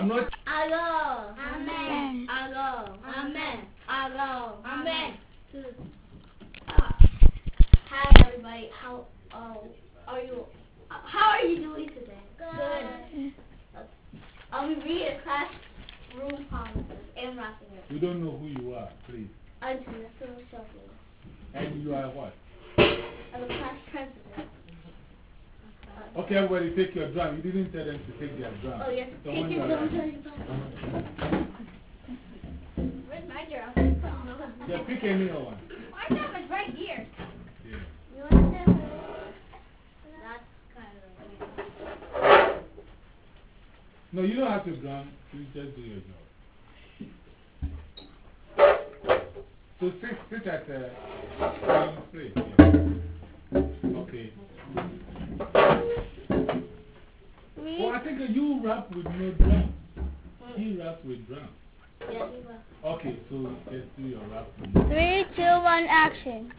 I'm not. I go. Amen. I go. Amen. I go. Amen. Hi everybody. How are you? How are you doing today? Good. I'll be reading classroom promises and wrapping it. We don't know who you are, please. I'm Vanessa Shelby. And you are what? I'm the class president. Okay, everybody take your drum. You didn't tell them to take their drum. Oh, yes. So Take your drum. Where's my drum? Yeah, pick any one. My drum is right here. Yeah. You want that? That's kind of. No, you don't have to drum. You just do your job. So sit at the place. Yeah. Okay. Oh, I think you rap with no drum. He raps with drum. Yes. Okay, so just do your rap. 3, 2, 1, action.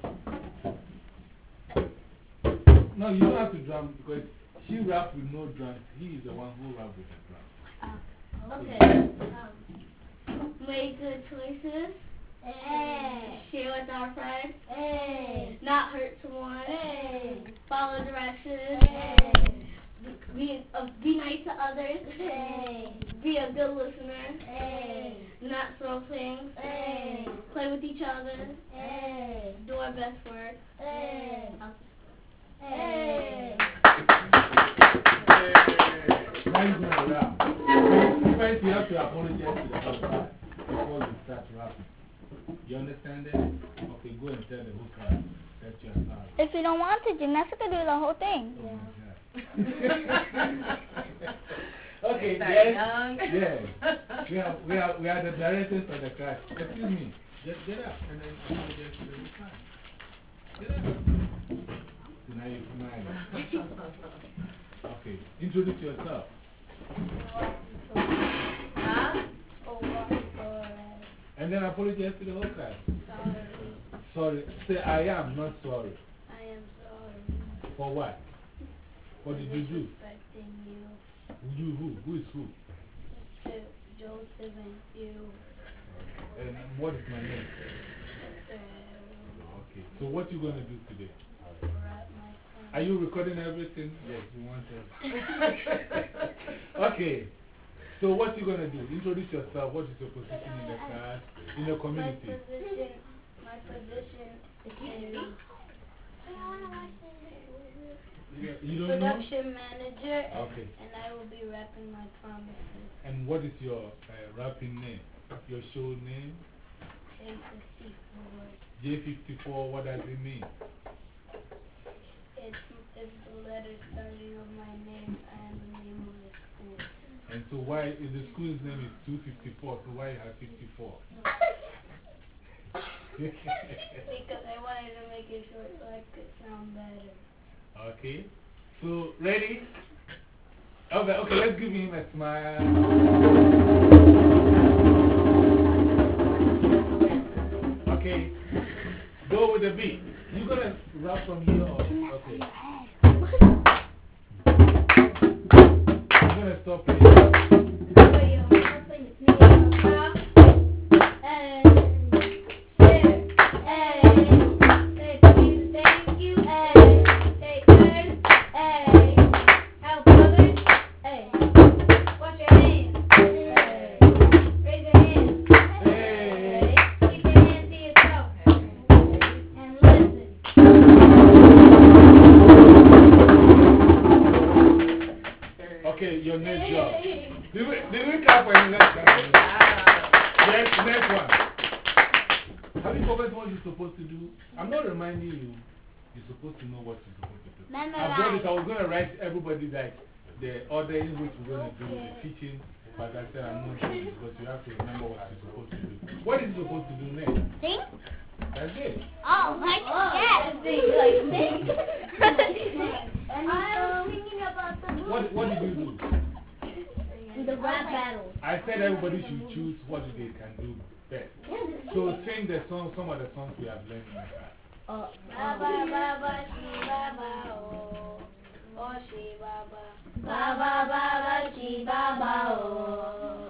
No, you don't have to drum because she raps with no drums. He is the one who raps with the drum. Okay. Make good choices. Share with our friends. Not hurt someone. Follow directions. Be nice to others. Be a good listener. Not throw things. Play with each other. Do our best work. Now you're going to rap. First, you have to apologize to the whole class before you start rapping. You understand that? Okay, go and tell the whole class that you're sorry. If you don't want to, Janessa can do the whole thing. Oh okay, yes. We are the directors of the class. Excuse me. Just get up and then apologize to the whole class. Get up. So now you're smiling. Okay, introduce yourself. And then apologize to the whole class. Sorry. Say, I am not sorry. I am sorry. For what? What did you do? Disrespecting you. You who? Who is who? Joseph and you. And what is my name? Okay. So what you going to do today? Are you recording everything? Yes, we want to. Okay. So what you going to do? Introduce yourself. What is your position in the class, in the community? My position is you don't production manager. Okay. And I will be rapping my promises. And what is your rapping name? Your show name? J54. J54, what does it mean? It's the letter starting of my name and the name of the school. And so why, if the school's name is 254, so why you have 54? Because I wanted to make it short so I could sound better. Okay. So, ready? Okay, let's give him a smile. Okay. Go with the beat. You gonna rap from here or? Okay. I'm gonna stop here. Okay, your next job. Did we clap for you next time? Next one. Have you forgotten what you're supposed to do? I'm not reminding you. You're supposed to know what you're supposed to do. I was going to write everybody like the order in which we're going to do the teaching, but I said I'm not doing it because you have to remember what you're supposed to do. What is you supposed to do next? Sing? That's it. Oh, like, yes. I'm thinking about the movie. What did you do? The rap battle. I said everybody should choose what they can do best. So sing the song, some of the songs we have learned in the class. Baba, baba, she, baba, oh, she, baba. Baba, baba, she, baba, oh.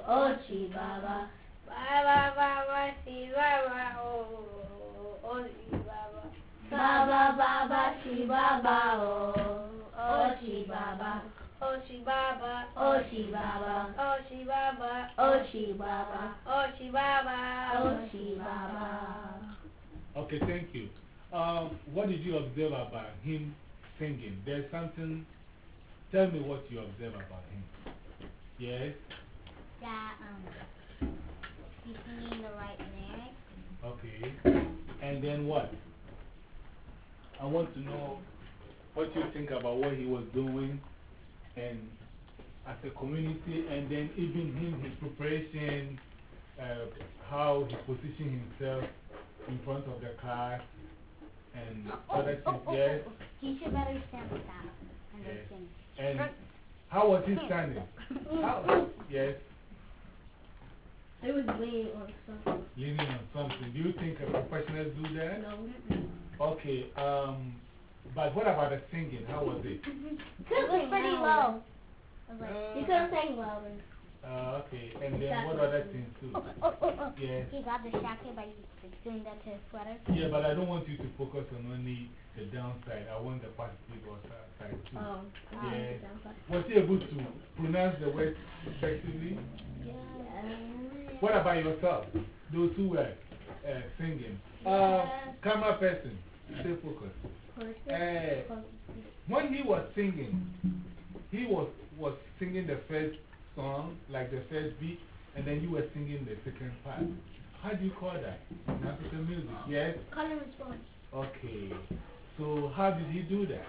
Oshi Baba, oh, Oshi Baba, Oshi Baba, Oshi Baba, Oshi Baba, Oshi Baba, Oshi Baba, Oshi Baba. Okay, thank you. What did you observe about him singing? There's something. Tell me what you observe about him. Yes? That, he's singing the right lyrics. Okay. And then what? I want to know what you think about what he was doing and as a community, and then even him, his preparation, how he positioned himself in front of the class and other things. Yes? He should better stand like that and Yes. then sing. And how was he standing? How? Yes? He was leaning on something. Leaning on something. Do you think professionals do that? No. Okay, but what about the singing? How was it? It was pretty low. It was like, You could have sang louder. Okay, and then what other things too? Yes. he got distracted by doing that to his sweater. Yeah, but I don't want you to focus on only the downside. I want the positive side too. Yes. Was he able to pronounce the words effectively? Yeah. What about yourself? Those who were singing. Camera person, stay focused. When he was singing, he was singing the first song, like the first beat, and then you were singing the second part. How do you call that in African music? Yes? Call and response. Okay. So, how did he do that?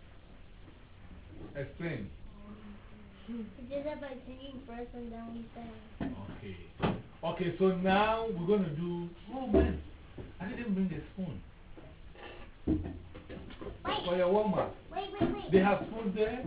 Explain. He did that by singing first and then we sang. Okay. Okay, so now we're going to do. Oh man, I didn't bring a spoon. For your warm up. Wait. They have spoons there?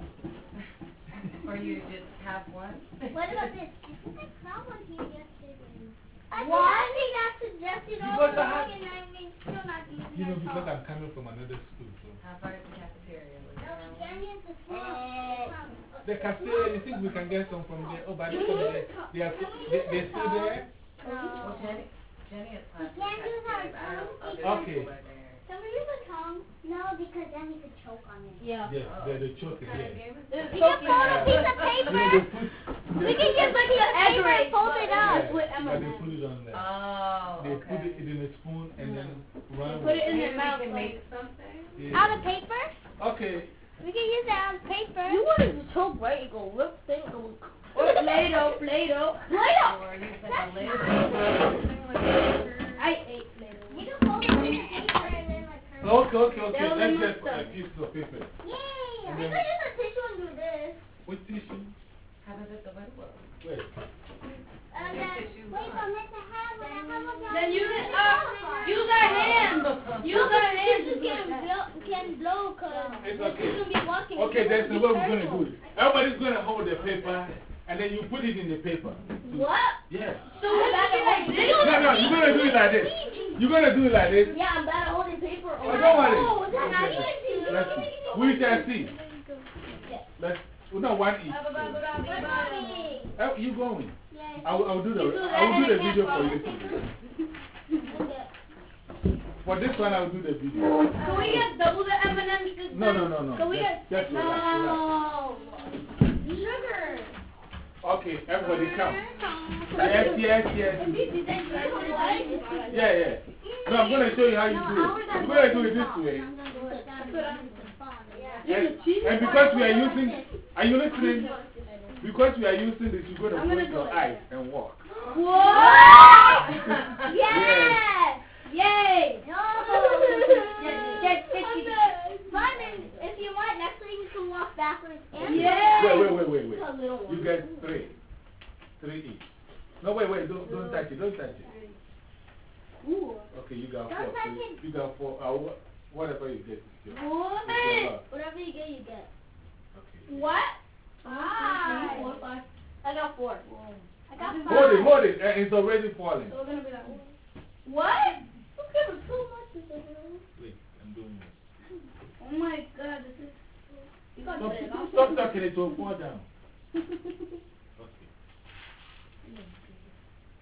Or you just have one? What about this? Isn't the clown one here yesterday? Why did I suggest it all Because I along have- and I mean still not using You know, that because song? I'm coming from another school. So. How far is the cafeteria? No, we can't use the spoon. The cafeteria, you think we can get some from there? Oh, but they they're still there? Well, Jenny has class in the can't use our cafeteria, but I don't know if tongue. other Okay. people are there. Can we use a tongue? No, because then he could choke on it. Yeah. Yes, they're choking. What kind of Yes. game is It's We can fold a piece of You paper. know, they put. We can use a piece of paper and fold it Yeah, up. with but they M&Ms. put it on there. Oh, They okay. put it in a spoon and then run Put it with in Maybe their we mouth. can Like, make something? Yeah. Out of paper? Okay. We can use it out of paper. you wanted to choke, right? You go rip thing, go. Play-Doh. Or use like a lid or something like that. I ate Play-Doh. You can fold a piece of paper and then like curve. Okay. They'll Let's limit get stuff. a piece of paper. Yay! And We then- could use a tissue and do this. With tissue. How does it the window? Wait. And Use then, tissue wait, box. but Mr. Hammond, Then use it use our hands. Use our hands. You can blow because It's you're okay. going to be walking. Okay, that's the Be way we're going to careful. do it. Everybody's going to hold the paper and then you put it in the paper. What? Yes. So we're bad at holding No, you're going to do it like this. You're going to do it like this. Yeah, I'm bad at holding paper. Oh, don't worry. Oh, that's not Okay. easy. Let's see. We shall see. Let's, no, one each. Oh, you going? Yes. I'll do the video for you. For this one, I'll do the video. Can we get double the M&M's this No. time? Can we Just get relax. no sugar? Okay, everybody come. Yes. Yeah. No, I'm going to show you how you do it. I'm going to do it this way. And because we are using, are you listening? Because we are using this, you're going to close your eyes and walk. What? Yes! Yay! No! Simon, if you want, next week you can walk backwards and Yay! Wait. You get three. Three each. No, wait, don't touch it. Ooh. Okay, you got Don't four. touch So it. you got four. Whatever you get. What? whatever you get, you get. Okay. What? 5. 4, 5. I got 4. I got 5. Hold it. It's already falling. So we're gonna be like, what? Who gave us so much? Wait, I'm doing this. Oh my god, this is. You got it. Stop talking, it will fall down. Okay.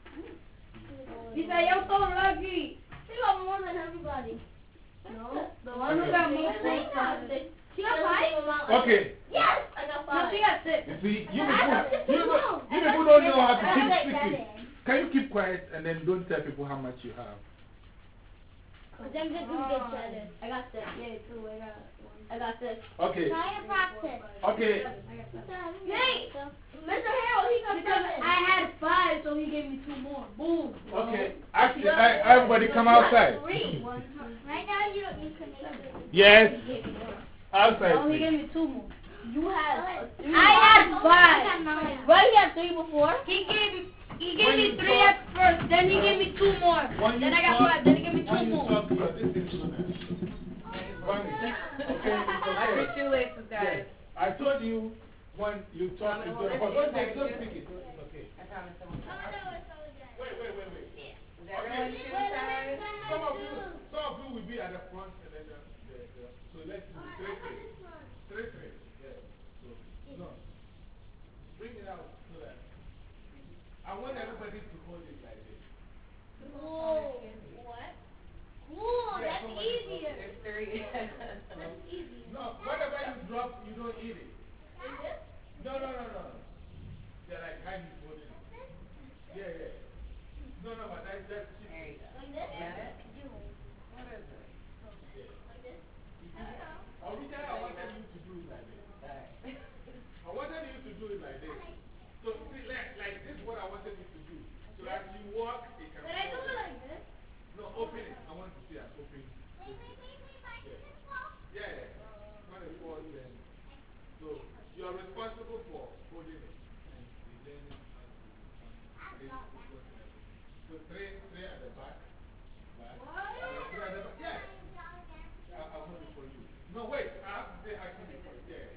Dice, yo so lucky. You got more than everybody. No, the The one who got most points got 6. She got 5? Okay. Yes! I got 5. No, she got 6. You see, you people don't know how to keep secret. Can you keep quiet and then don't tell people how much you have? But then just get 7. I got 6. Yeah, 2. I got 6. Okay. Try and practice. Okay. Hey! Mr. Harold, he got 7. I had 5, so he gave me 2 more. Boom. Okay. Actually, everybody come outside. 3. Right now you can make it. Yes. Outside. Oh, he gave me 2 more. You had 3. I had 5. Right, he had 3 before? He gave me 3 at first, then he gave me 2 more. Then I got 5, then he gave me 2 more. Okay, I put shoelaces, guys. I told you when you talk, it's going to hold. Don't speak it. Okay. I promise I won't. Wait. Is everyone shoe size? Some of you will be at the front and then so let's do 3. 3. Yeah. So, no. Bring it out so that I want everybody to hold it like this. Whoa. What? Cool, Yeah, that's easier. There's 3. That's easier. No, whatever you drop, you don't eat it. Is this? No. They're like hand is holding it. Yeah. No, but that's There you go. Like this? Got it? What is it? Like this? Originally, I wanted you to do it like this. Alright. I wanted you to do it like this. So, see, like this is what I wanted you to do. So as you walk, it can Did I do it like this? No, open it. I want to see it. Open it. Yeah. When it falls, then. So, you're responsible for holding it. And then so 3 at the back. What? 3 at the back. Yeah. I'll hold it for you. No, wait. I have to say action before. Yeah.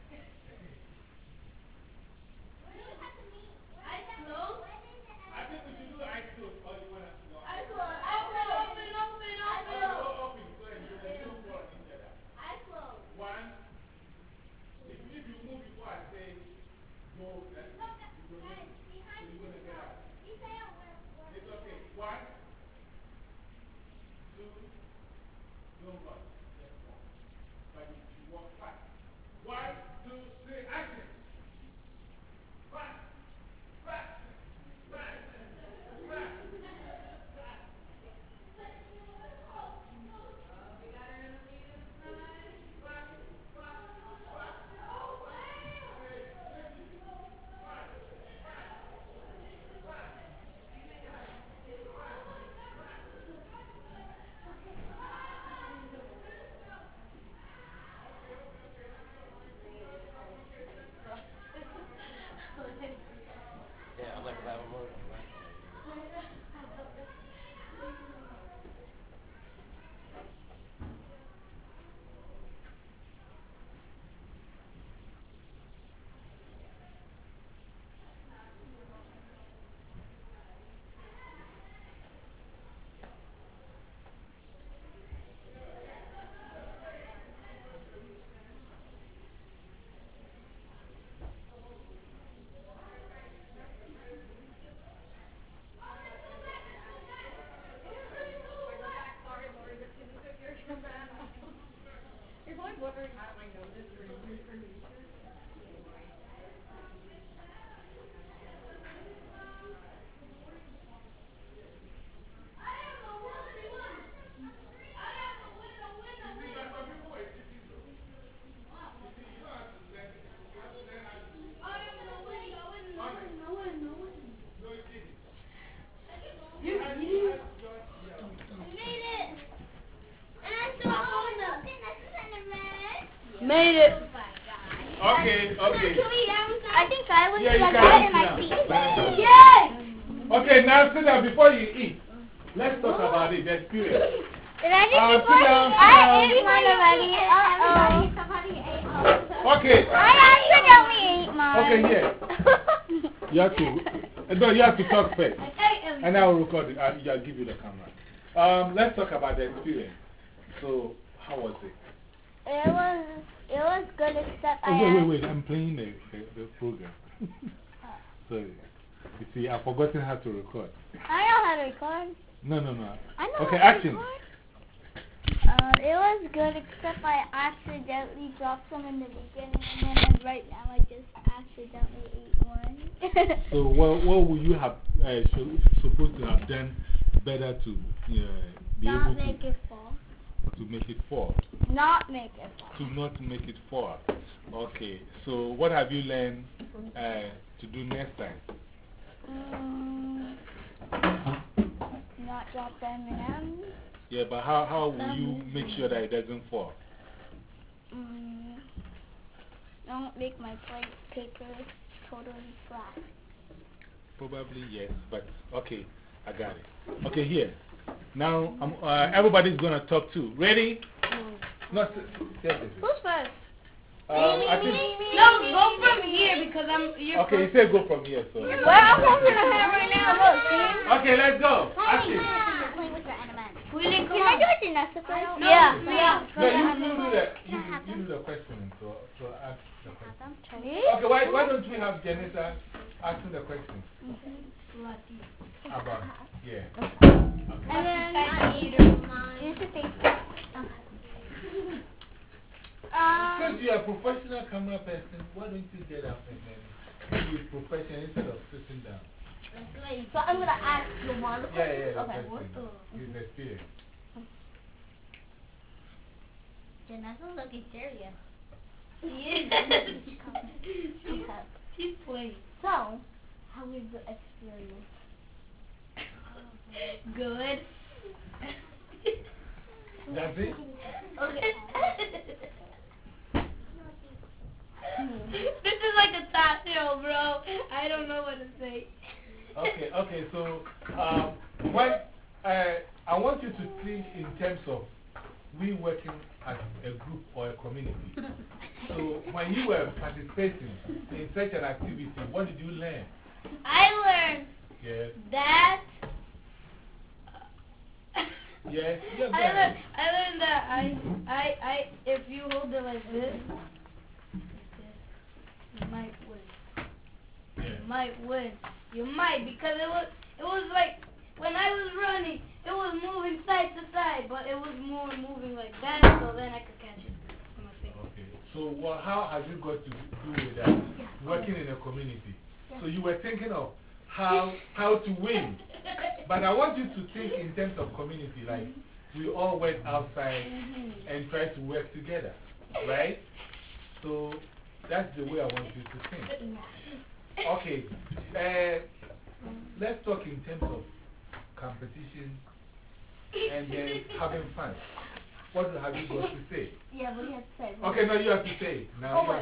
I think we should do eyes closed. Or you want to? No. Eyes closed. Open. Open. So you do one together. Eyes closed. 1. If you move before I say go, then you're going to get out. It's okay. 1, 2, don't run. Just walk. But you walk fast. 1, 2, 3, action. Fast. Yeah, I'm like that one more. You're probably wondering how I know this for information. Made it. Okay. I think I was Yeah, you like can that eat in my now. feet. Yay! Okay, now sit down before you eat. Let's talk about it, the experience. Did I just eat sit one? down, I sit down. ate mine already. Somebody ate mine. Okay. I accidentally ate mine. Okay, here. You have to talk first. And I will record it. I'll give you the camera. Let's talk about the experience. So, how was it? It was good except I Wait. I'm playing the program. Sorry. You see, I've forgotten how to record. I know how to record. No. I know Okay, how to action. record. It was good, except I accidentally dropped some in the beginning, and then right now I just accidentally ate one. So, what would you have supposed to have done better to be Not able make it fall. to make it fall? Not make it fall. To not make it fall. Okay, so what have you learned to do next time? Not drop the M&M's. Yeah, but how will you make sure that it doesn't fall? Don't make my plate paper totally flat. Probably yes, but okay, I got it. Okay, here. Now, everybody's going to talk too. Ready? No, Who's first? I think. No, go from here because you're Okay, you said go from here, so. Well, I'm holding a hand right now. Look, see? Okay, let's go. Action. You're playing with your animals. Willie, Can I do it, Janessa, first? No, Yeah. No, you do that. You do the question, so ask the question. Me? Okay, why don't we have Janessa asking the question? About, yeah. And then, use your face. Since you're a professional camera person, why don't you get up and then be professional instead of sitting down? So I'm going to ask you one question. Yeah, Okay. He's experienced. Janessa's looking serious. She's playing. So, how was the experience? Good. That's it? Okay. This is like a top show, bro. I don't know what to say. Okay, so when, I want you to think in terms of we working as a group or a community. So when you were participating in such an activity, what did you learn? I learned that. Yes, I learned that if you hold it like this, you might win. You might win. You might, because it was like when I was running, it was moving side to side, but it was more moving like that, so then I could catch it on my face. Okay. So how have you got to do with that? Working in a community. So you were thinking of how to win. But I want you to think in terms of community, like we all went outside and tried to work together, right? So that's the way I want you to think. Okay, let's talk in terms of competition and then having fun. What have you got to say? Yeah, what do you have to say? Okay, no, you have to say. Now you have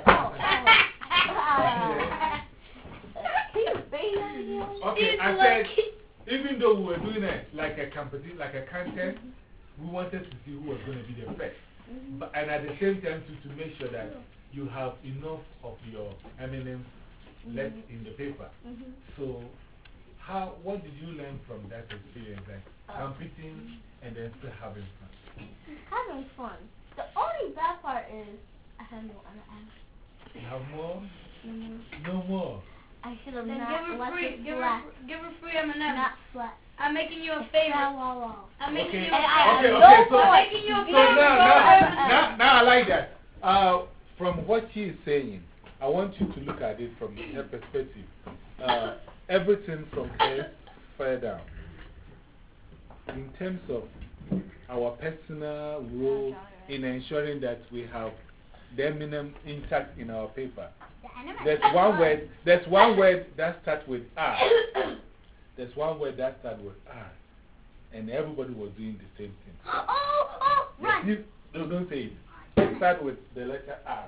to say. Okay, I said, even though we were doing it like a competition, like a contest, we wanted to see who was going to be the first. But, and at the same time, to make sure that you have enough of your M&Ms left in the paper. So, what did you learn from that experience? Like competing and then still having fun? Having fun. The only bad part is I have no M&Ms. You have more? No more. I should have Then not let it flat. give her free M&M's. Not flat. I'm making you a favor. I'm making Okay, you okay, a favor. okay, so, I'm making you a so favor. now I like that. From what she is saying, I want you to look at it from her perspective. Everything from here further down. In terms of our personal role in ensuring that we have the minimum intact in our paper. There's one word that starts with R. There's one word that starts with R. And everybody was doing the same thing. Run. Don't say it. It starts with the letter R.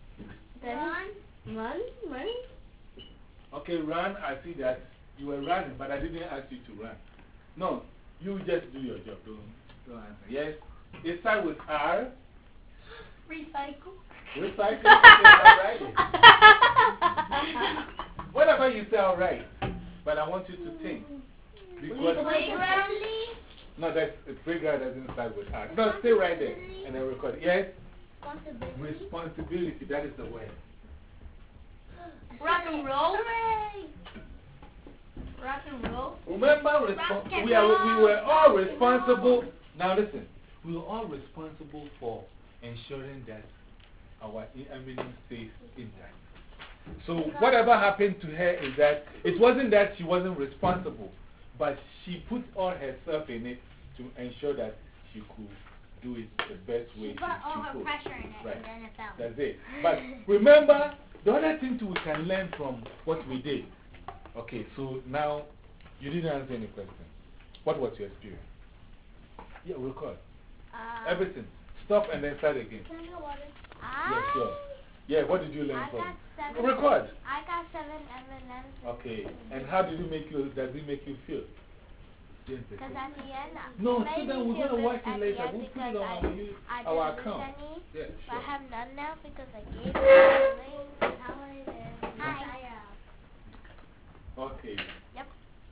Run? Okay, run. I see that you were running, but I didn't ask you to run. No, you just do your job. Don't answer. Yes, it starts with R. Recycle. Recycle. Alright. Whatever you say, alright. But I want you to think. Because no, the playground doesn't start with R. No, stay right there and then record. Yes? Responsibility. That is the word. Rock and roll. Rock and roll. Remember, we were all responsible. Now listen. we're all responsible for ensuring that our eminence stays intact. So whatever happened to her is that it wasn't that she wasn't responsible, but she put all herself in it to ensure that she could do it the best way She put all her could. pressure in it, Right. and then it fell. That's it. But remember, the other thing too we can learn from what we did. Okay, so now you didn't answer any question. What was your experience? Yeah, record. Everything. Stop and then start again. Can I get water? Yeah, sure. Yeah, what did you learn I from? got 7. Record. I got 7 M&Ms. Okay, and how did it make you, does it make you feel? Because at the end, No, it made sit down, me we're feel going to good watch it at the later. end We'll put because it on I our didn't account. lose any. Yeah, But I sure. have none now because I gave it to Lane. Hi. Okay. Yep.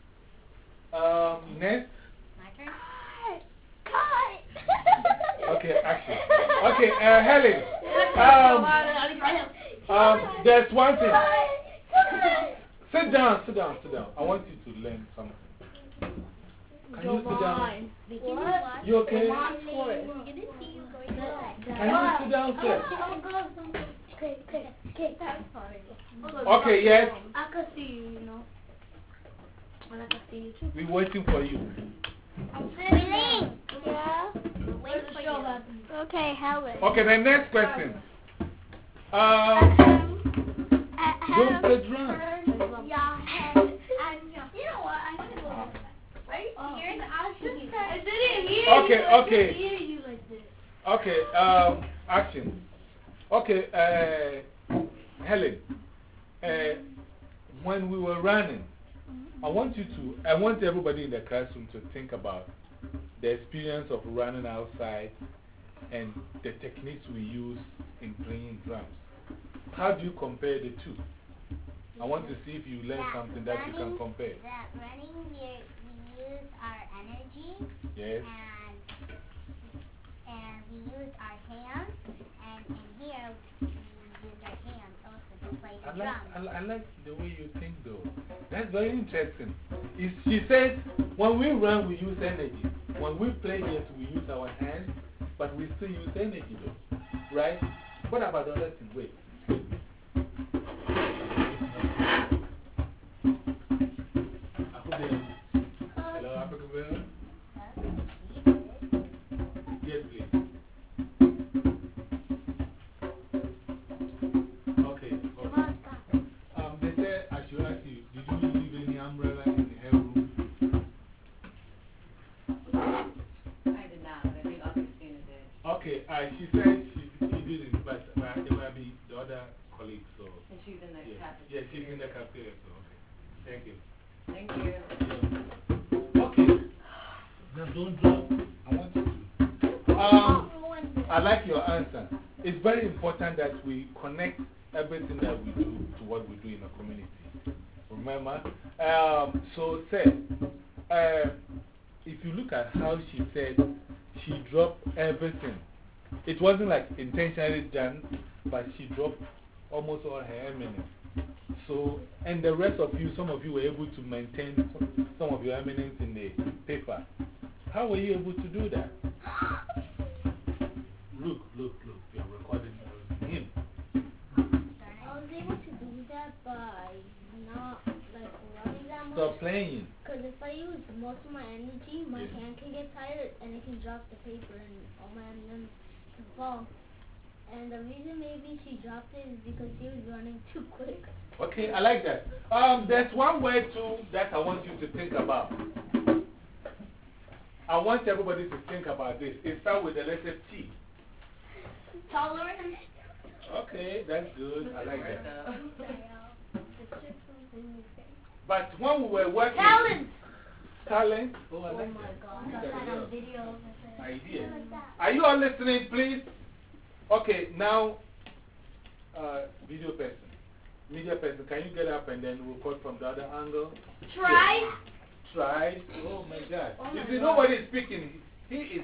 Next. My turn? Cut! Okay, action. Okay, Helen. There's one thing. Sit down, sit down, sit down. I want you to learn something. Can you sit down? What? You okay? Can you sit down, sir? Okay, that's fine. Okay, yes. I can see you, you know. And I can see you too. We're waiting for you. I'm sitting. Yeah? Where's the show happening? Okay, Helen. Okay, the next question. Don't play drums. Yeah, you know what? I'm gonna go. Right here, I'll shoot you. I didn't hear Okay, you. okay. I didn't hear you like this. Okay, action. Okay, Helen, when we were running, I want everybody in the classroom to think about the experience of running outside and the techniques we use in playing drums. How do you compare the two? I want to see if you learn something that you can compare. That running, we use our energy. Yes. And we use our hands. And in here, we use our hands also to play the drums. I like the way you think, though. That's very interesting. She says, when we run, we use energy. When we play, yes, we use our hands, but we still use energy, though. Right? What about the other thing? Wait. Hello, Africa Bell? Yes, please. Okay. They said I should ask you, did you leave any umbrella in her room? I did not, but I think Augustina did. Okay, she said she didn't, but it might be the other colleague, so. And she's in the Yeah, cafeteria. yeah, she's in the cafeteria, so okay. Thank you. Thank you. Okay. Now don't drop. I want you to. I like your answer. It's very important that we connect everything that we do to what we do in the community. Remember? So, Seth, if you look at how she said she dropped everything, it wasn't like intentionally done, but she dropped almost all her eminence. So, and the rest of you, some of you were able to maintain some of your eminence in the paper. How were you able to do that? Look, you're recording him. I was able to do that by not running that much. Stop playing. Because if I use most of my energy, my hand can get tired and it can drop the paper and all my ends can fall. And the reason maybe she dropped it is because she was running too quick. Okay, I like that. There's one word too that I want you to think about. I want everybody to think about this. It starts with the letter T. Tolerance. Okay, that's good. I like that. Though. But when we were working. Talent. Talent? Oh, I Oh like my that. God. Look I at got the a girl. video. Idea. Are you all listening, please? Okay, now, video person. Media person, can you get up and then record from the other angle? Try. Try. Oh my God. Oh You my see, God. nobody is speaking. He is.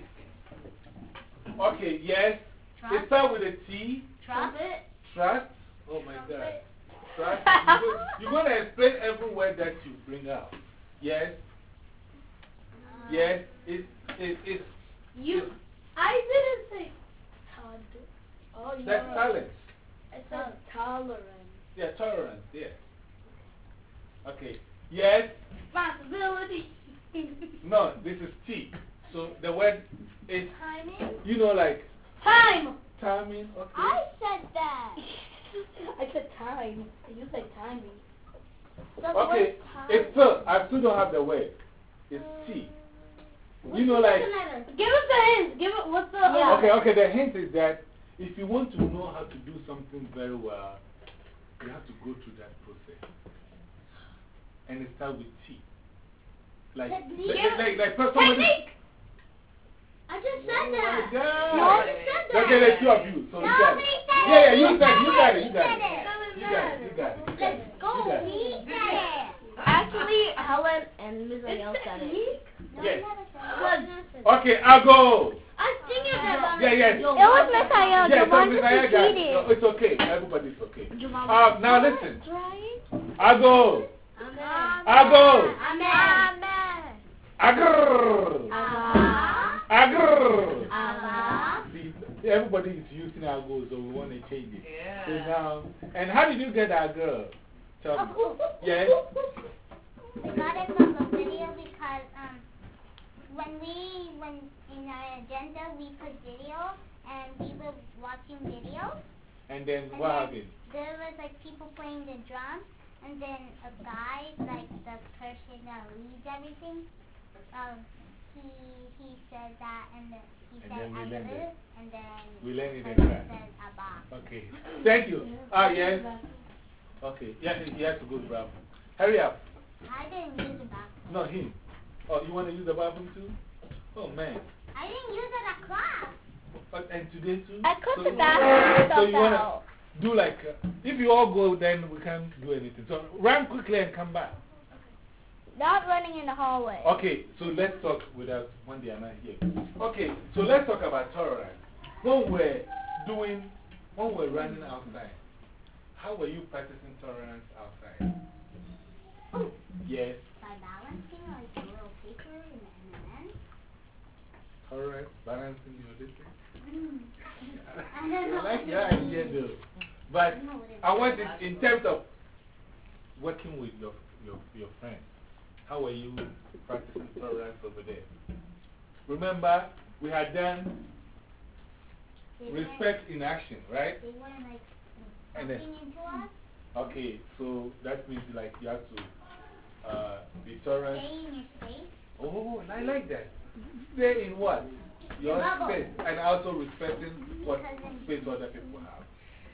Okay, yes. It starts with a T. Trust it. Trust. Oh my God. Trust. You're going to explain every word that you bring out. Yes. Yes. It's. You. I didn't say tolerant. Oh, you're That's right. talent. I said tolerant. Yeah, tolerance, yeah. Okay. Yes. Responsibility. No, this is T. So the word is, Timing? you know, like Time. timing. Okay. I said that. I said time. You said timing. The Okay. word time. It's still, I still don't have the word. It's T. You know, like. Give us the hint. Give it. What's the? Yeah. Okay, the hint is that if you want to know how to do something very well, you have to go through that process. And it starts with T. Like, like somebody. Technique. I just said that. Yeah. No, I just said that. Okay, the two of you. So you got it. Yeah, you got it. You got it. Let's go. You got it. He said it. Actually, Helen and Ms. Ayel said it. Yes. Good. Okay, I'll go. I think it's that. Yeah, yes. It was Miss Ayala. Yes, The one so who Miss Ayala got it. cheated. No, it's okay. Everybody's okay. Now listen. I'll go. Amen. I'll go. Amen. Agrrr. Allah. Agrrr. Allah. See, everybody is using our goal, so we want to change it. Yeah. So now, and how did you get that girl? Tell me. Yes? We got it from the video because when in our agenda we put video and we were watching video. And then And what then happened? there was like people playing the drum, and then a guy, like the person that leads everything, he said that, and then he And said then we learned it. Agadu, and then We learned it in Agadu class. said Abba. Okay. Thank you. Yes. Okay. Yeah, he has to go to the bathroom. Hurry up. I didn't use the bathroom. No, him. Oh, you want to use the bathroom too? Oh, man. I didn't use it at class. And today too? I cut So the you- bathroom So you stuff want out. to do like, if you all go, then we can't do anything. So run quickly and come back. Not running in the hallway. Okay, so let's talk without when they are not here. Okay, so let's talk about tolerance. When we're running outside, how were you practicing tolerance outside? Oh. Yes. By balancing like a little paper and then. Tolerance, balancing your distance. I don't know. I like your idea though. But I want it in terms of working with your friends. How are you practicing tolerance over there? Remember, we had done respect in action, right? They weren't like And then- talking into us. Okay, so that means like you have to be tolerant. Stay in your space. Oh, I like that. Stay in what? Your bubble. space. And also respecting what Because then- space other people have.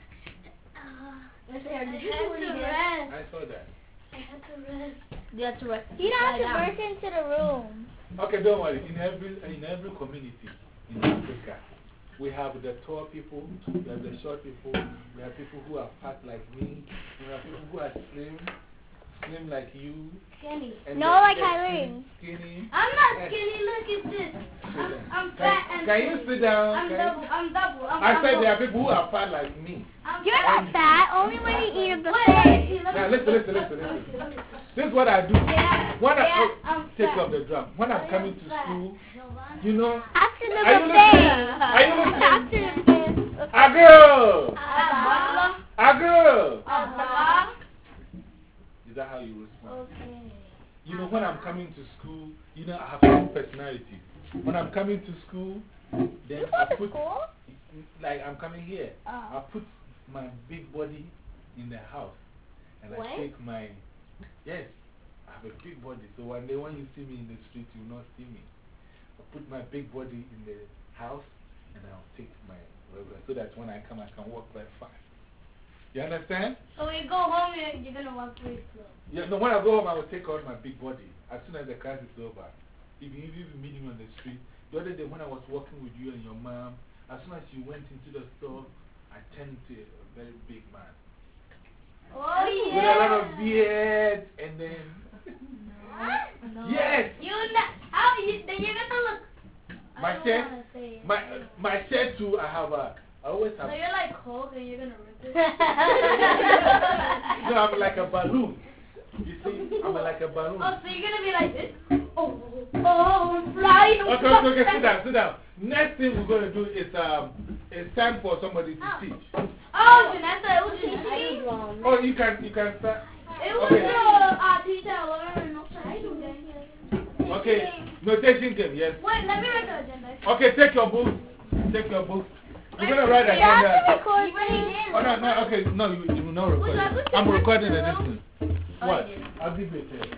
Miss Ayel, did you I had really to get? rest. I saw that. I had to rest. You have to rest. You don't have to Lie down. burst into the room. Okay, don't worry. In every community in Africa, we have the tall people, we have the short people, we have people who are fat like me, we have people who are slim like you. Skinny. And No, the- like the Irene. Skinny. I'm not skinny. Look at this. I'm fat and Can you sit down? I'm Can double. you- I'm double. I said there are people who are fat like me. You're not fat, only when you eat a Wait, buffet. Now listen. This is what I do. Yeah. When Yeah, I I'm take fat. off the drum, when I'm coming to school, you know, After the are you buffet. listening? Are you listening? After the buffet. Agro! Abba. Agro! Abba. Is that how you respond? Okay. You know, when I'm coming to school, you know, I have some personality. When I'm coming to school, then You I go to put, school? like I'm coming here, Oh. I put my big body in the house. And What? I take my, yes, I have a big body. So one day when you see me in the street, you will not see me. I put my big body in the house and I'll take my regular, so that when I come, I can walk very fast. You understand? So when you go home, you're gonna walk very slow. Yeah, no, when I go home, I will take out my big body. As soon as the class is over, if you meet me on the street, the other day when I was walking with you and your mom, as soon as you went into the store, I turned into a very big man. Oh With a lot yeah. of beard and then. No. Yes! You not, how you, then you're gonna look. My I don't shirt, wanna say it. my shirt too, I always have. So you're like Hulk and you're gonna rip it. No, I'm like a balloon. You see, I'm like a balloon. Oh, so you're gonna be like this? Oh. Oh, I'm flying. Okay, sit down, sit down. Next thing we're going to do is it's time for somebody to teach. Oh, Janessa, it was just Oh, you can start. It was teacher learn. Okay, notation game, yes. Wait, let me write the agenda. Okay, take your book. Take your book. We're going to write You have agenda. to record Oh, no, okay, no, you will not record it. I'm recording the next one. What? I'll give you a test.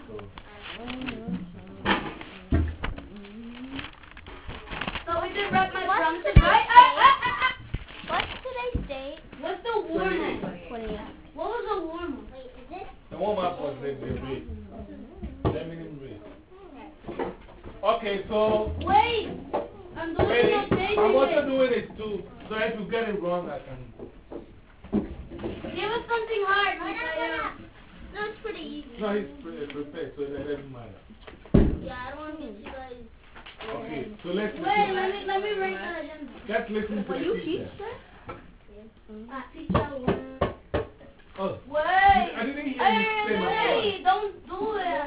So we did write my prompts, today's right? What's today's date? What's the warm-up? 28. What was the warm-up? Wait, is it? The warm-up was the rate. The minimum rate. Okay, so Wait, I'm doing wait, notation. I'm also doing it too. So if you get it wrong, I can. Give us something hard, Michael. No, it's pretty easy. No, he's prepared, so that doesn't matter. Yeah, I don't want to get you guys. Okay, so let's Wait, listen. let me write the agenda. Let's listen to the teacher. Teacher learn. Oh, Wait. I didn't hear you say number Hey, don't do it.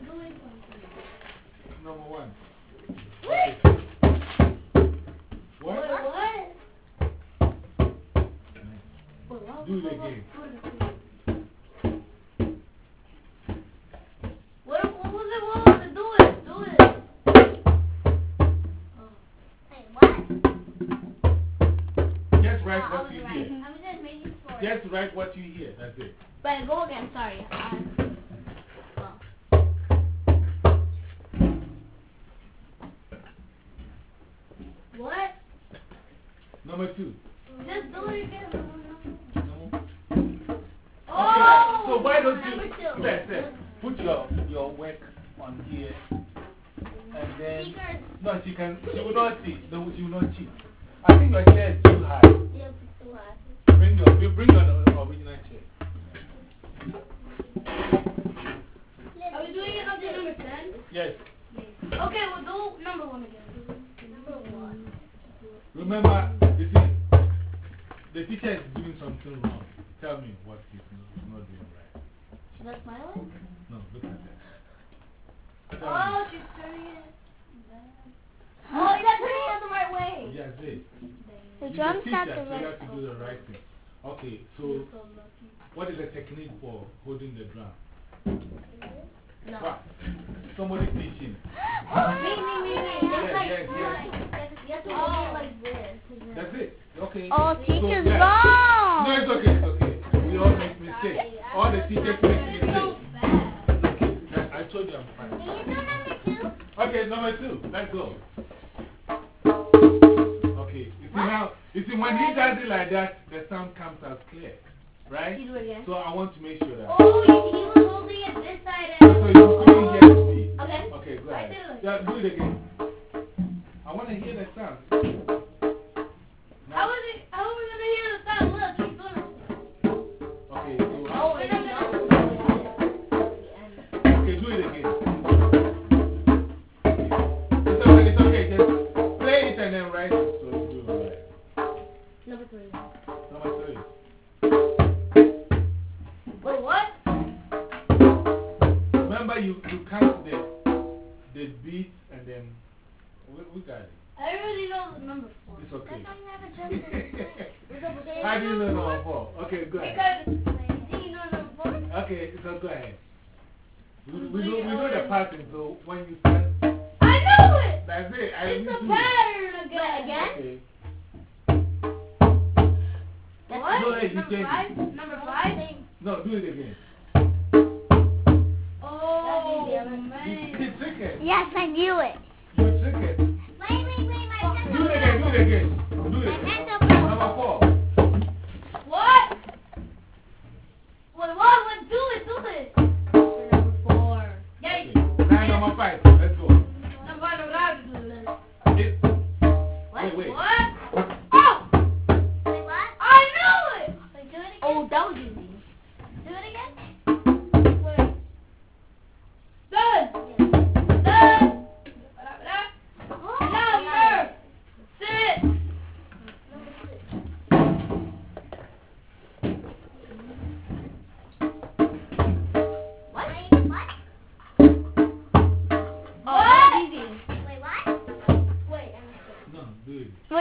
Number one. Wait. What? What? Do it again. What was it? Do it. Hey, what? Just write what you hear. I was just making for Just write what you hear. That's it. But go again, sorry. What? Number two. Just do it again. No? Oh! Okay, so why don't you Number two. Sir, put your work on here and then. Speakers. No, she will not cheat. No, she will not cheat. I think your chair is too high. Yeah, it's too high. Bring your original chair. Are we doing it up to number 10? Yes. Okay, we'll do number 1 again. Number one. Remember, you see, the teacher is doing something wrong. Tell me what he's not doing right. Should I smile it? No, look at that. Tell Oh, me. she's turning it. Oh, you're not turning it the right way. Yes, it. The You're drum's the not teacher, the so you right. have to do the right thing. Okay, so what is the technique for holding the drum? No. What? Somebody teaching. Me. Yes. You have to hold it like this. That's it. Okay. Oh, teacher's So, yeah. wrong. No, it's okay, it's okay. We all make mistakes. All the teachers make mistakes. Okay, I told you I'm fine. Can you do number two? Okay, number 2. Let's go. Okay. You see, when he does it like that, the sound comes out clear. Right? Can you do it again? So I want to make sure that. Oh, he was holding it this side So and. you couldn't hear the speed. Okay. Okay, go I ahead. did it. Yeah, do it again. I want to hear the sound. How are we going to hear the sound? Look, he's doing it. Okay, so Oh, we're not going to. okay, do it again. It's okay. Just play it and then write it so you do it right. Number 3. Number 3. Wait, what? Remember, you count the beats and then we got it. I already know the number 4. It's okay. That's why you have a jump. How do you know number 4? Okay, go ahead. Because, do you know number 4? Okay, so go ahead. We know the pattern, so when you start, I know it! that's it. It's a do it. pattern again. Okay. What? No, hey, you Number change 5? it. Number 5? No, do it again. Oh, You man. trick it. Yes, I knew it. You trick it. Wait, my hands Do it again, do it again. Do it My again. hands up. Number 4. What? Wait, what? Do it. Number 4. Yeah, Okay. Now number 5. Let's go. number 5. It, What? Wait. What? Oh! Wait, what? I knew it! Wait, do it again. Oh, that was easy. Do it again. Wait. Done! Done! Number 6! Number 6. What? What?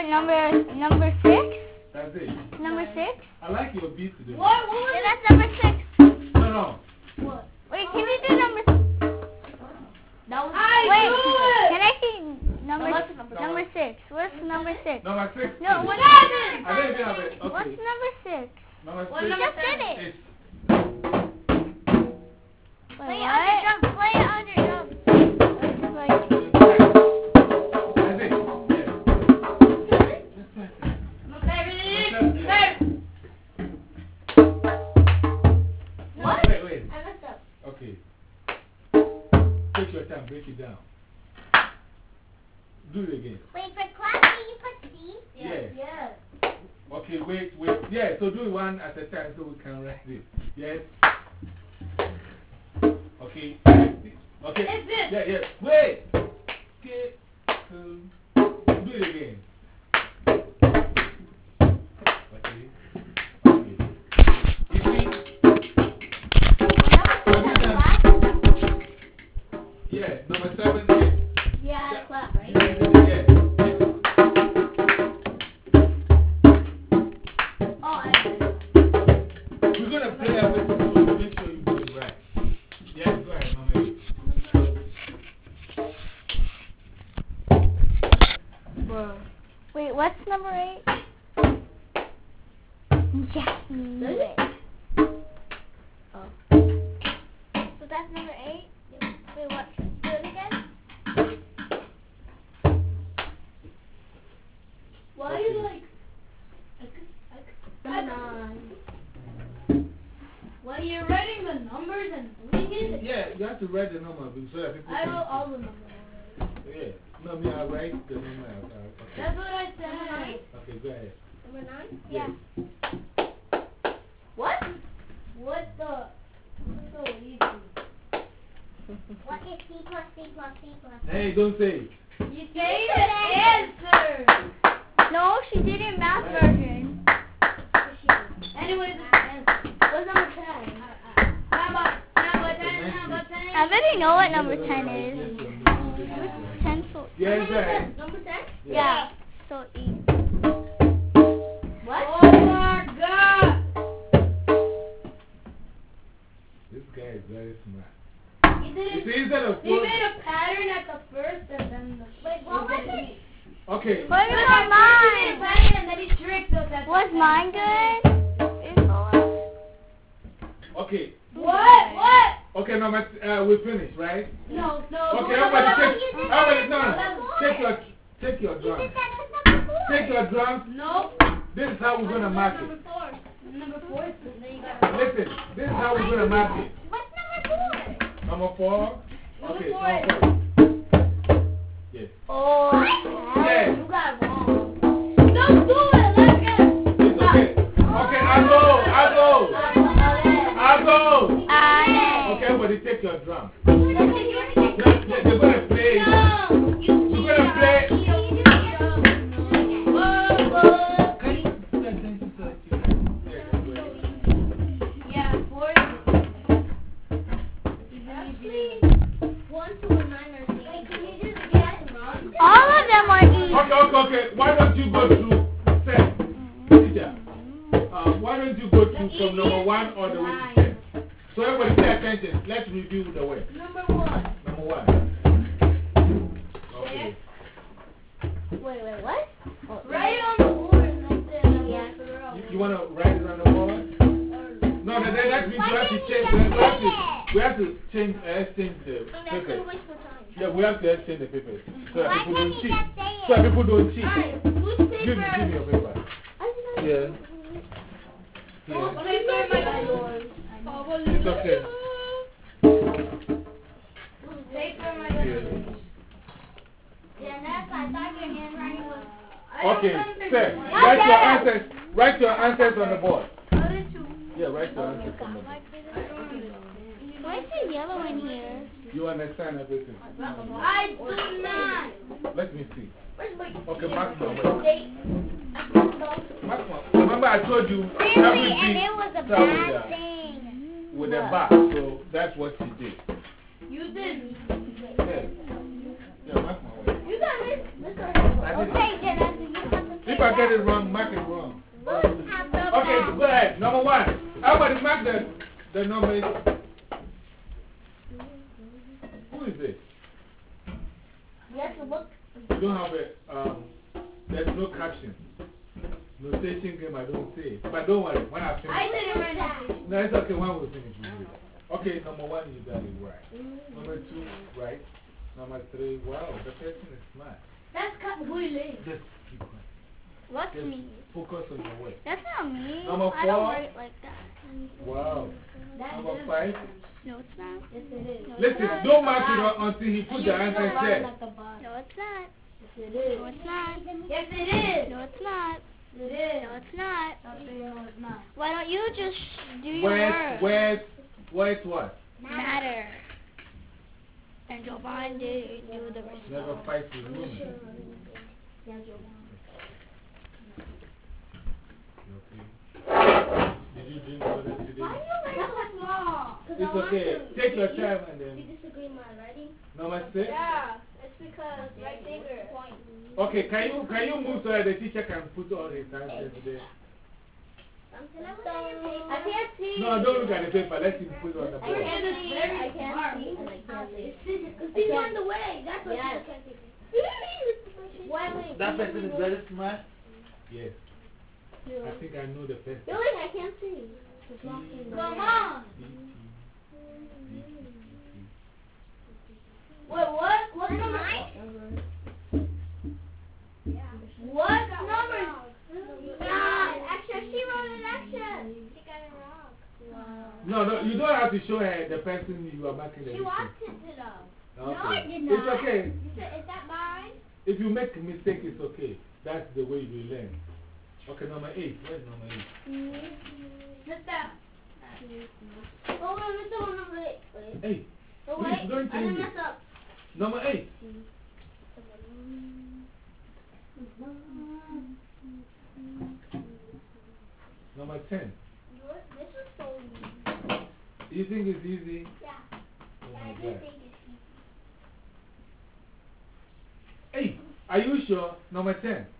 number 6? That's it. Number 6? I like your beat today. What was Yeah, that's number 6. No. What? Wait, can we do number? That was Wait, can I see Number number 6? What's number 6? Number 6. No, what's I don't even have it. Okay. What's number 6? Number 6. What number Just did it. It's Wait, Play what? underjump, play underjump. That's it. Yeah. Just press it. What? Wait. I messed up. Okay. Take your time. Break it down. Do it again. Wait, for clapping, you put C? Yes. Yes. Okay, wait. Yeah, so do it one at a time so we can write it. Yes. Okay. Okay. It's this. Yeah. Wait. Okay. Do it again. Okay. You see? Yeah, number 7 is. Yeah, clap, right? Yeah. Oh, We're going to play everything so you make sure you do it right. Yes, go ahead, Mama. Wait, what's number 8? Yes, knew it. So that's number 8? Wait, what? Do it again? why are you like... Number 9. Why are you writing the numbers and reading it? Yeah, you have to write the number so that people I can wrote all the numbers already. Yeah. No, me, I write the number. Okay. That's what I said. Okay, go ahead. Number 9? Yeah. What? What the? So easy. What is C plus C plus C plus? Hey, don't say it. You say the answer. No, she did it math version. Anyways, it's the answer. What's number 10? Number 10. I already know what number 10 is. 10 so... Yeah, go ahead. Number 10? Yeah, so easy. What? Oh my god! This guy is very smart. He You didn't. see, instead of He made a pattern at the first and then the. Wait, what was it? Okay. What He about made a mine? pattern and then he tricked us at Was the mine good? Okay. What? Okay, no, but we finished, right? No. Okay, everybody take your You drums. said that was number 4. Take your drums. No. This is how we're going to mark it. Number 4. Number 4 is then you got. Listen, this is how we're going to mark it. What's number 4? Number 4. Okay, Number number 4. Yes. Oh. Yeah. You got wrong. Don't do it. Let's get it. It's okay. Okay, I'll go. Okay, everybody take your drum. They're going to play. We're going to play. Can you pay attention to it? Yeah, 4. Actually, 1, 2, and 9 are C. Wait, can you just get them wrong? All of them are easy. Okay. Why don't you go through, teacher? Why don't you go through from number 1 all the way to 10? So everybody pay attention. Let's review the way. Number 1. Number 1. Okay. Wait, what? Right on the board like this. You want to write it on the board? No, that means we have to change. We have to change, exchange the papers. Yeah, we have to exchange the papers. So that people don't cheat. So that people don't cheat. Give me your paper. Yeah. It's okay. Okay, sir, write your answers on the board. Yeah, write your answers on the board. Why is there yellow in here? You understand everything? I do not. Let me see. Okay, mark my way. Remember I told you Really, and it was a bad thing. with a bar, so that's what she did. You did. Yeah, mark my way. You got it. I did it. Okay, Jenna, do you have to if I get it wrong, mark it wrong. Okay, go ahead. Number 1. Everybody mark the numbers. Who is it? You have to look. You don't have a, there's no caption. Notation game, I don't say. But don't worry, when I finish. I didn't write that. No, it's okay, when we finish, we do it. Okay, number 1, you got it right. Number 2, right. Number 3, wow, the person is smart. That's really. Just keep quiet. What's Just me? focus on your work. That's not me. Number I don't 4. write like that. Wow. That Number is 5. No, it's not. Yes, it is. No, Listen, it's don't mark it until he put the answer there. not. No, it's not. Yes, it is. No, it's not. Yes, it is. No, it's not. It is. No, it's not. I'll say no, it's not. Why don't you just do your work? Words what? Matter. And Jovan did do the rest. Never fight with women. Did you drink water today? Why are you writing so small? It's okay. Take your time and You then. disagree with my writing? Number 6. Yeah, it's because right bigger. Okay, can you move so that the teacher can put all his answers there? Can I look at your paper? I can't see. No, don't look at the paper. Let him put it on the I board. can't see. I can't see. And I can't see. Because he's on the way. That's what I can't see. Why wait? That person is very smart? Yes. I think I know the person. Billy, I can't see. Come on. Wait, what? What number? What number? Action. She wrote an action. She got it wrong. No, you don't have to show her the person you are marking the She mistake. walked it up. Okay. No, I did It's not. okay. You said, is that mine? If you make a mistake, it's okay. That's the way you learn. Okay, number 8. Where's number 8? Mister. Oh, wait, Mr. One, number 8. Wait. Hey, Oh, please wait. don't I didn't change it. mess up. Number 8. Number 10. This is so easy. You think it's easy? Yeah. Oh I my do God. think it's easy. Hey, are you sure? Number 10. Yep,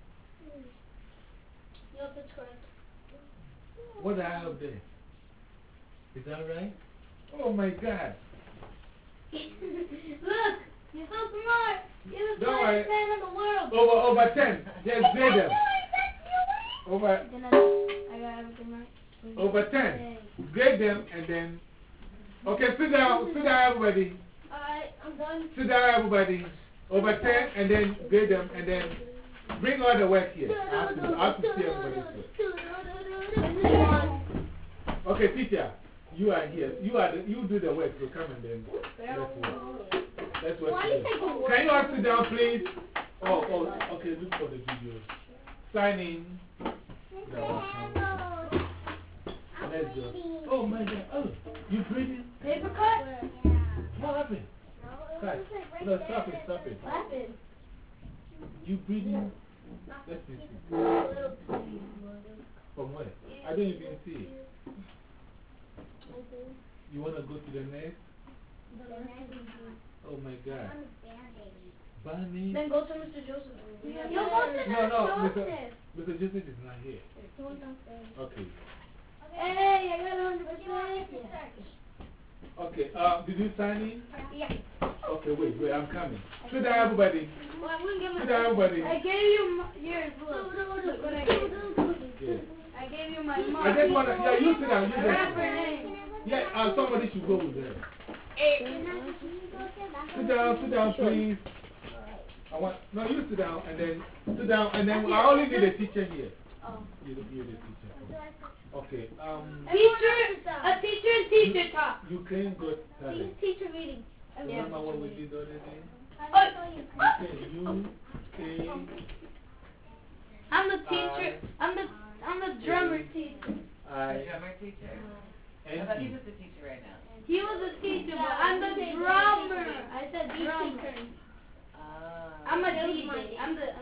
it's correct. What do I have there? Is that right? Oh my God. Look, you're so smart. You're the Don't worry. smartest man in the world. Over 10. Just grade them. Over I got everything right. over 10. Grade them and then. Okay, sit down. Sit down, everybody. Alright, I'm done. Sit down, everybody. Over 10 and then grade them and then bring all the work here. I have to see everybody's work. Okay, teacher, you are here. You do the work, so come and then let's work. Let's work together. Can you all sit down, please? Oh, okay, look for the video. Sign in. Let's go. Oh my God. Oh, you breathing? Paper cut? What happened? Cut. No, stop it, stop it. What happened? You breathing? Let me see. From where? I don't even see it. You want to go to the next? Oh my God. Bunny? Then go to Mr. Joseph. You go to No, Joseph. Mr. Joseph is not here. Okay. Hey, I got 100%. Okay, did you sign in? Yeah. Okay, wait, I'm coming. Sit down, everybody. Well, I'm going to get Sit down, everybody. I gave you yours. Look what I gave you. Yeah. I gave you my mom. I just want to, yeah, you sit down, you I wrote sit her down. name. Yeah, somebody should go with her. Sit down, please. No, you sit down, and then I only need a teacher here. Oh. You're the teacher. Okay, Teacher, a teacher and teacher talk. you can go talent. Teacher reading. Remember what we did the other day? Okay, you, I'm the teacher. I'm the drummer teacher. Drummer teacher? I thought he was the teacher right now. He was a teacher, but I'm the drummer. I said drummer. I'm a DJ. I'm the.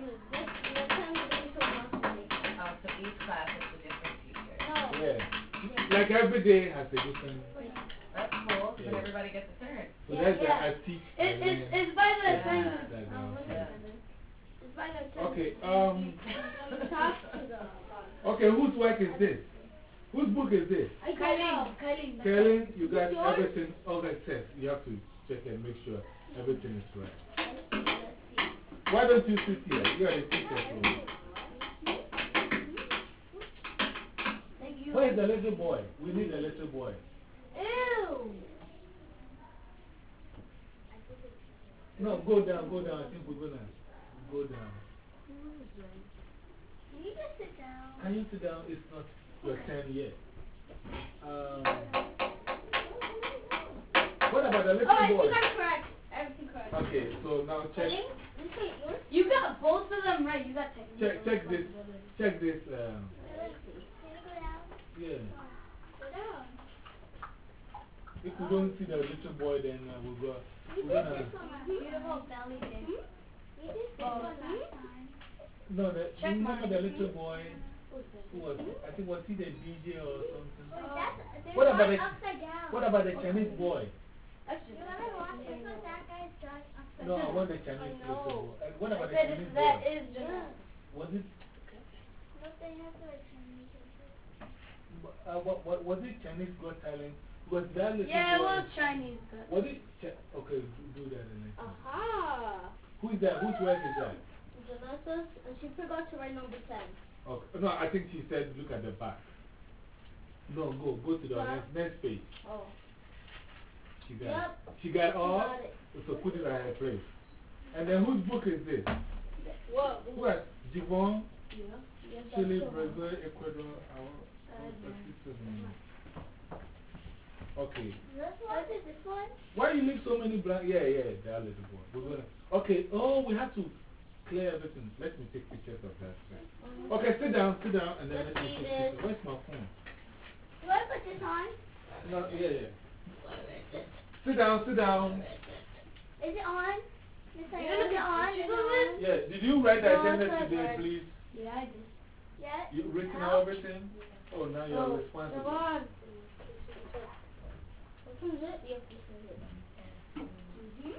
So each class is a different teacher. Yeah. Like every day has a different. That's cool. So Yeah. then everybody gets a turn. So that's Yeah. I teach. It's by the assignment. That's Yeah. It's by Okay, Talk to them. okay, whose work is this? Whose book is this? Kylie. Kelly, you got everything, all that says. You have to check and make sure everything is right. Why don't you sit here? You are the teacher. Thank you. Where is the little boy? We need a little boy. Ew. No, go down, go down. I think we're going to go down. Can you just sit down? Can you sit down? It's not your turn yet. What about the little boy? You got it correct. Everything correct. Okay, so now check. You got both of them right. You got technical. Check this. Check this. Can you go down? Yeah. Go down. If we don't see the little boy, then we'll go. You We're did gonna, this one last time. Beautiful belly day. You did this one last time. no, Check remember mine. the little boy who was, I think, was he the DJ or something? There's What about one the- upside down. What about the Chinese boy? That's You just wanna watch this one? That guy's drawing upside No, I down. want the Chinese little boy. What I about the said Chinese that boy? is just. Was it, But they have their Chinese. was it Chinese Got Talent? Was that little Yeah, it boy? was Chinese. Was it? Okay, do that in next time. Aha. Who is that? Whose work is that? Janessa's, and she forgot to write number 10. Okay. No, I think she said look at the back. No, go to the next page. Oh. She got, Yep. she got all, Got it. so put it at her place. And then whose book is this? What? Who has Givon, Yeah. Yes, Chile, that's the one. Brazil, Ecuador, Okay. This one? Is this one? Why you leave so many blank? Yeah, that little boy. We're gonna, okay, oh, we have to clear everything. Let me take pictures of that. Okay, sit down, and then let me take pictures. Where's my phone? Do I put this on? No, yeah. Sit down. Is it on? Miss You're Ayala, gonna is it get on? pictures Is it of on? Yeah, did you write the No, agenda it's not today, right. please? Yeah, I did. Yes. You written No. everything? Oh, now you're Oh, responsible. Devon. What is it? Yep, this is it.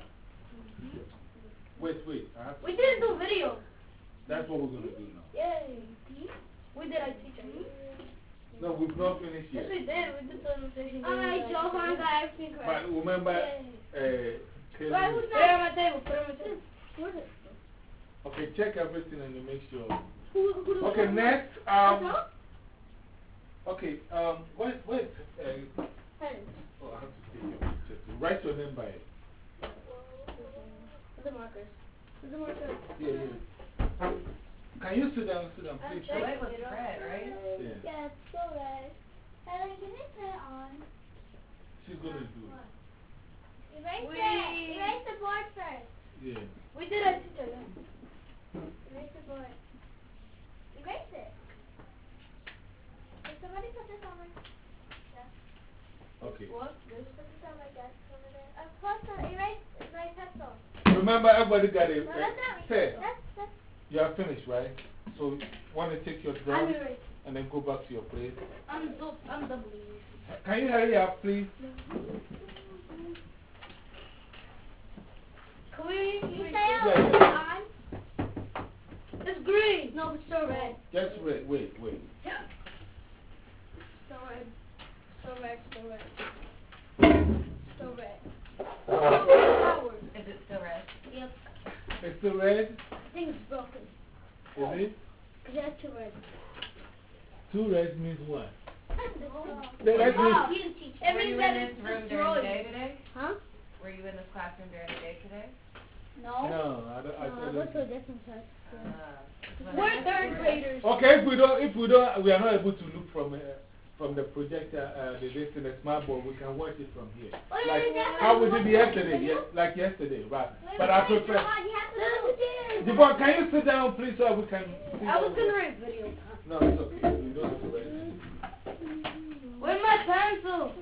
Wait, I have to. We didn't do video. That's what we're going to do now. Yay. We did. I teach you. No, we've not finished Yes, yet. we did. We did presentation. Alright, Johan got everything correct. But remember, Right, Caleb, who's Put it on my table. Put it on my table. Where's it? okay, check everything and you make sure. Who do we Okay, have? next, Myself? okay, wait, Pen. oh, I have to take your picture too. Write your name by it. Where's the markers? Where's the marker? Yeah. Can you sit down, please? The light was red, right? Yeah, Yeah, it's so red. Helen, can you put it on? she's going to do it. Erase We- it. Erase the board first. Yeah. We did. I teach you. Erase the board. Erase it. Can somebody put this on my desk? Okay. What? Put this on my desk over there. Plus, erase my pencil. Remember, everybody got it. No, that's not Say, that's you are finished, right? So, want to take your I'm drum erased. and then go back to your place? I'm doubly erased. Can you hurry up, please? Can we? You say Yeah, I'll put it on? It's green. No, it's still red. Just wait. Still red. Still red. Still red. Still red. Flowers. Is it still red? Yep. It's still red? I think it's broken. Is it? Because it has two reds. Two reds means what? Oh. The red means, You didn't teach It Were means you that in it's this room during the destroyed. day today? Huh? Were you in this classroom during the day today? No. no, I No, I don't. go to a different class. We're third graders. Okay, if we don't, we are not able to look from the projector, the smart board, we can watch it from here. Like how we did yesterday, like yesterday, right? But I prefer. Devon, can you sit down, please, so we can see? I was gonna write video. No, it's okay. You don't have to write it. Where's my pencil?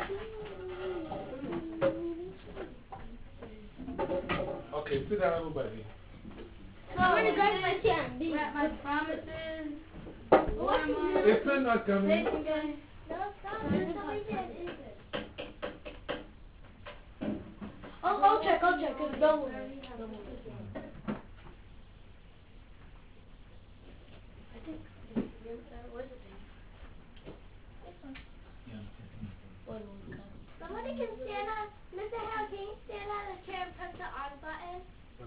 Okay, sit down, everybody. So I'm going to write my TMB. Write my promises. It's still not coming. No, stop. There's something that isn't. I'll check. It's double.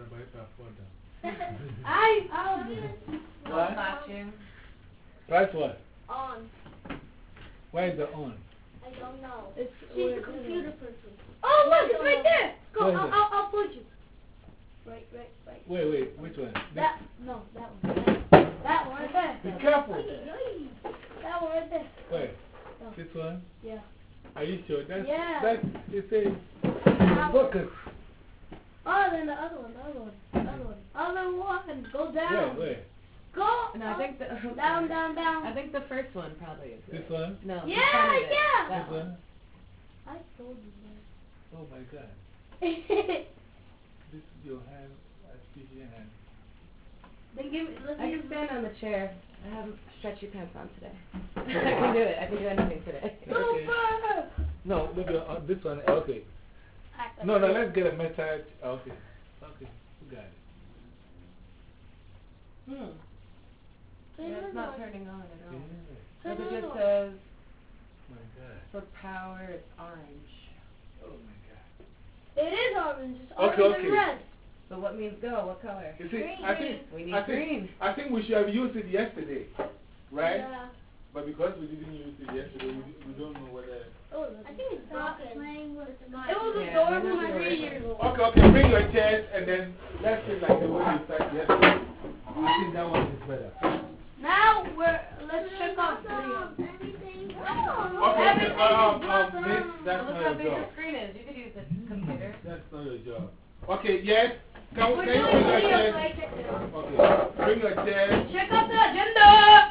What about if I fall down? I'll do it. I'll spot you. Press what? On. Why is it on? I don't know. She's a computer person. Oh, look, it's right there. Go, Where is it? I'll push you. Right. Wait, which one? That one. That one right there. Be careful. That one right there. Wait, this one? Yeah. Are you sure? Yeah. That's, it's a focus. Oh, then the other one. Other one. Go down. Where? Go. No, I think the down. I think the first one probably is. This one? No. Yeah, the front of it. yeah. That This one? I told you Oh my God. that. This is your hand. I see your hand. Then give me. I can stand on the chair. I have stretchy pants on today. I can do it. I can do anything today. Super. No, look at this one. Okay. No, let's get a message. Okay. Okay. We got it. Yeah, it's not turning on at all. Yeah. But it just says My God. for power it's orange. Oh my God. It is orange. It's Okay, orange okay. and red. So what means go? What color? You see, Green. We need I think, green. I think we should have used it yesterday, right? Yeah. But because we didn't use it yesterday, we don't know whether. Oh, I think it's Stop broken. playing with it my. was Yeah, adorable I know 3 you're years old. Okay, bring your chairs and then let's sit like the way you sat yesterday. I think that one is better. Now let's check out Everything. Okay, Everything is awesome. Miss, that's Look not how your big the job. screen is. You could use the computer. That's not your job. Okay, yes? Can We're you doing bring your video, so chairs? I checked it out. Okay, bring your chairs. Check out the agenda.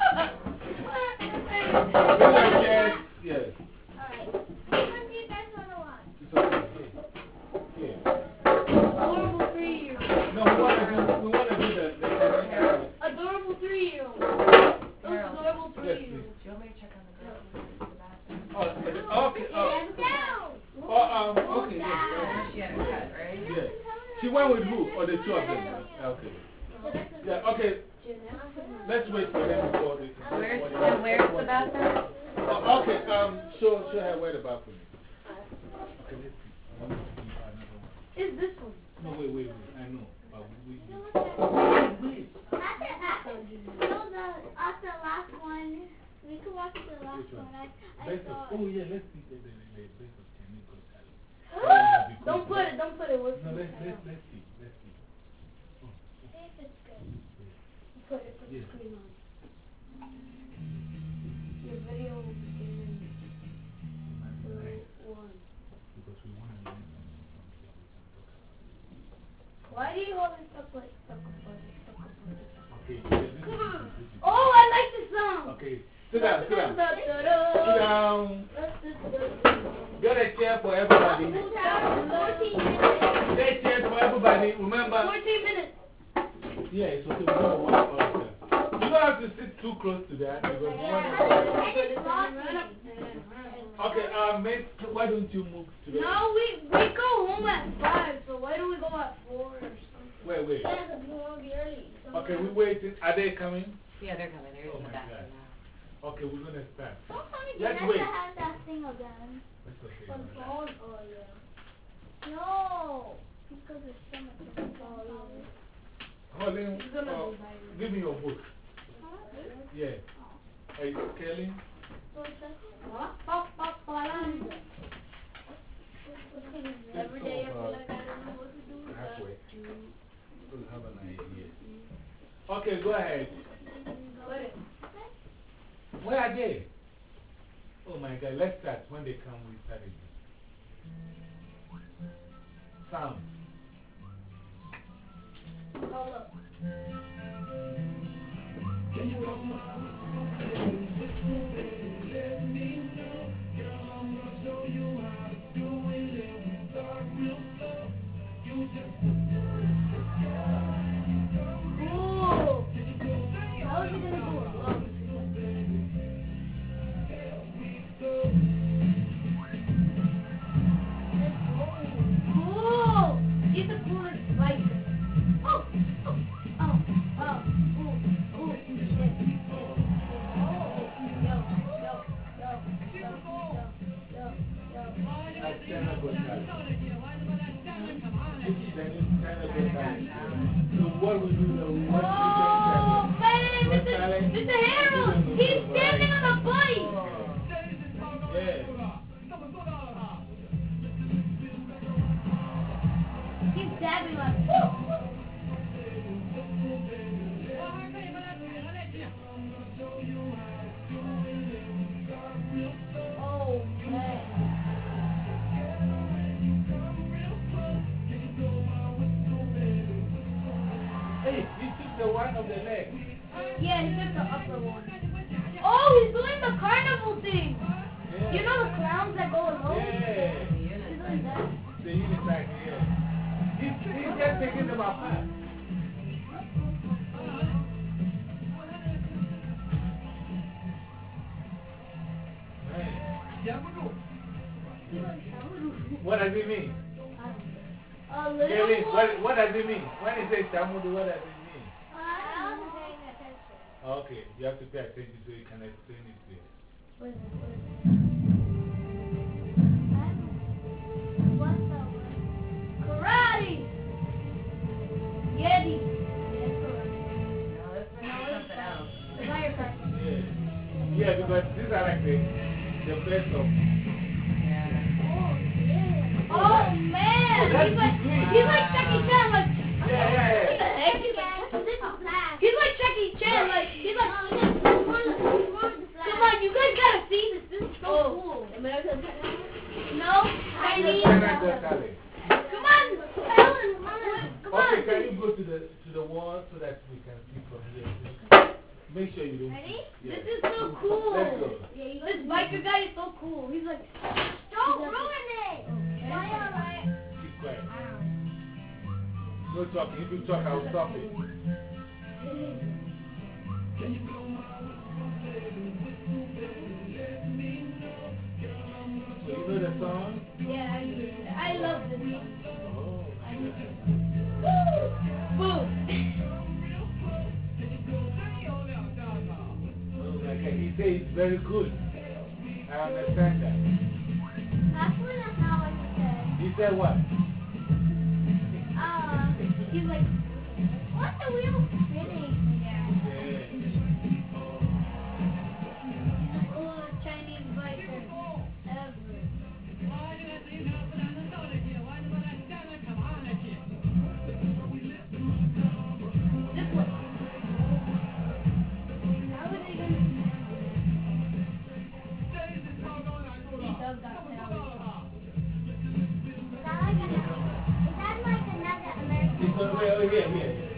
Bring your chairs. Yes. Alright. Which one do you guys want to watch? It's okay. Here. Adorable 3-year-old. No, we want to do the Adorable 3-year-old. Those Harold. adorable Yes, 3-year-olds. Do you want me to check on the girl in the bathroom? okay. Down. Okay, yes. She had a cut, right? Yes. She went with who? Or the two of them? Okay. Yeah, okay. Let's wait for them before they can. Where's the bathroom? Okay, show her where the bathroom is. Okay, let's see. I want to give you another one. Is this one? No, wait. I know. But wait. After the last one, we could watch the last Which one? one. I Best of, thought. oh, yeah, let's see the best of Kenny Got Talent. Don't put it. What's No, the let's see. Oh, See if it's good. Put the yes. screen on. Your video will begin in It might be nice 1. because we want to learn something from here we can talk about. Why do you always talk like stuck up on it? Okay, this is Oh, I like the song. okay, sit down. Sit down. Get a chair for everybody. 14 minutes. Get a chair for everybody. Remember? 14 minutes. Yeah, it's okay. We don't want all of them. You don't have to sit too close to that because we want to. Okay, mate, why don't you move to the. No, we go home at 5, so why do we go at 4 or something? Wait. Yeah, because we won't be early. Okay, we waiting. Are they coming? Yeah, they're coming. They're Oh in the my bathroom God. now. Okay, we're going to start. Don't tell me Let's Vanessa wait. has that thing again. It's okay. On phone? Oh, yeah. No. Because there's so much of it. Colin, He's gonna go buy it. give me your book. Yeah. Are you Kelly? What? Every day I feel like I don't know what to do. Halfway. We'll have an idea. Okay, go ahead. Put it. Where are they? Oh my God, let's start. When they come, we start again. Sound. Hold up. Ooh. How is he gonna do it? Cool. He's a cool bike. Oh. Ooh. Yo. That's China Got Talent. then you kind of go back. So what we do now, we want Oh, man, What's that? Mr. Harold, he's standing on a bike. Yeah. He's dabbing like, woo. Oh, man. Hey, he took the one of the leg. Yeah, he took the upper one. Oh, he's doing the carnival thing. Yeah. You know the clowns that go alone? Yeah. He's doing that. The unicycle, yeah. He's just taking them apart. What does it mean? A little Kelly, one. what does it mean? When he says Shamudu, what does it mean? I wasn't paying attention. Okay, you have to pay attention so you can explain it to him. What is it? What's that word? Karate! Yeti! No, that's something else. Firecracker. Yeah. Yeah, because these are like the best of. Yeah. Oh man! that's He's like Jackie Chan, like. Yeah. What the heck? This is black. He's like Jackie Chan, like. He's like. Come on, you guys gotta see this. This is so cool. No, Chinese. Come on, Ellen, come on. Okay, can you go to the wall so that we can see from here? Make sure you don't. Ready? Yeah. This is so cool. Let's go. This biker guy is so cool. He's like. Don't ruin it. Keep quiet. No talking. If you talk, I'll stop it. So you know the song? Yeah, I love this song. Oh. Boom. Okay, he says it's very good. I understand that. Actually, that's not what he said. He said what? He's like, What's the wheel spinning? Yeah. the coolest Chinese biker ever. This one. How would they gonna He dug that tower. Is that like another American? It's over here.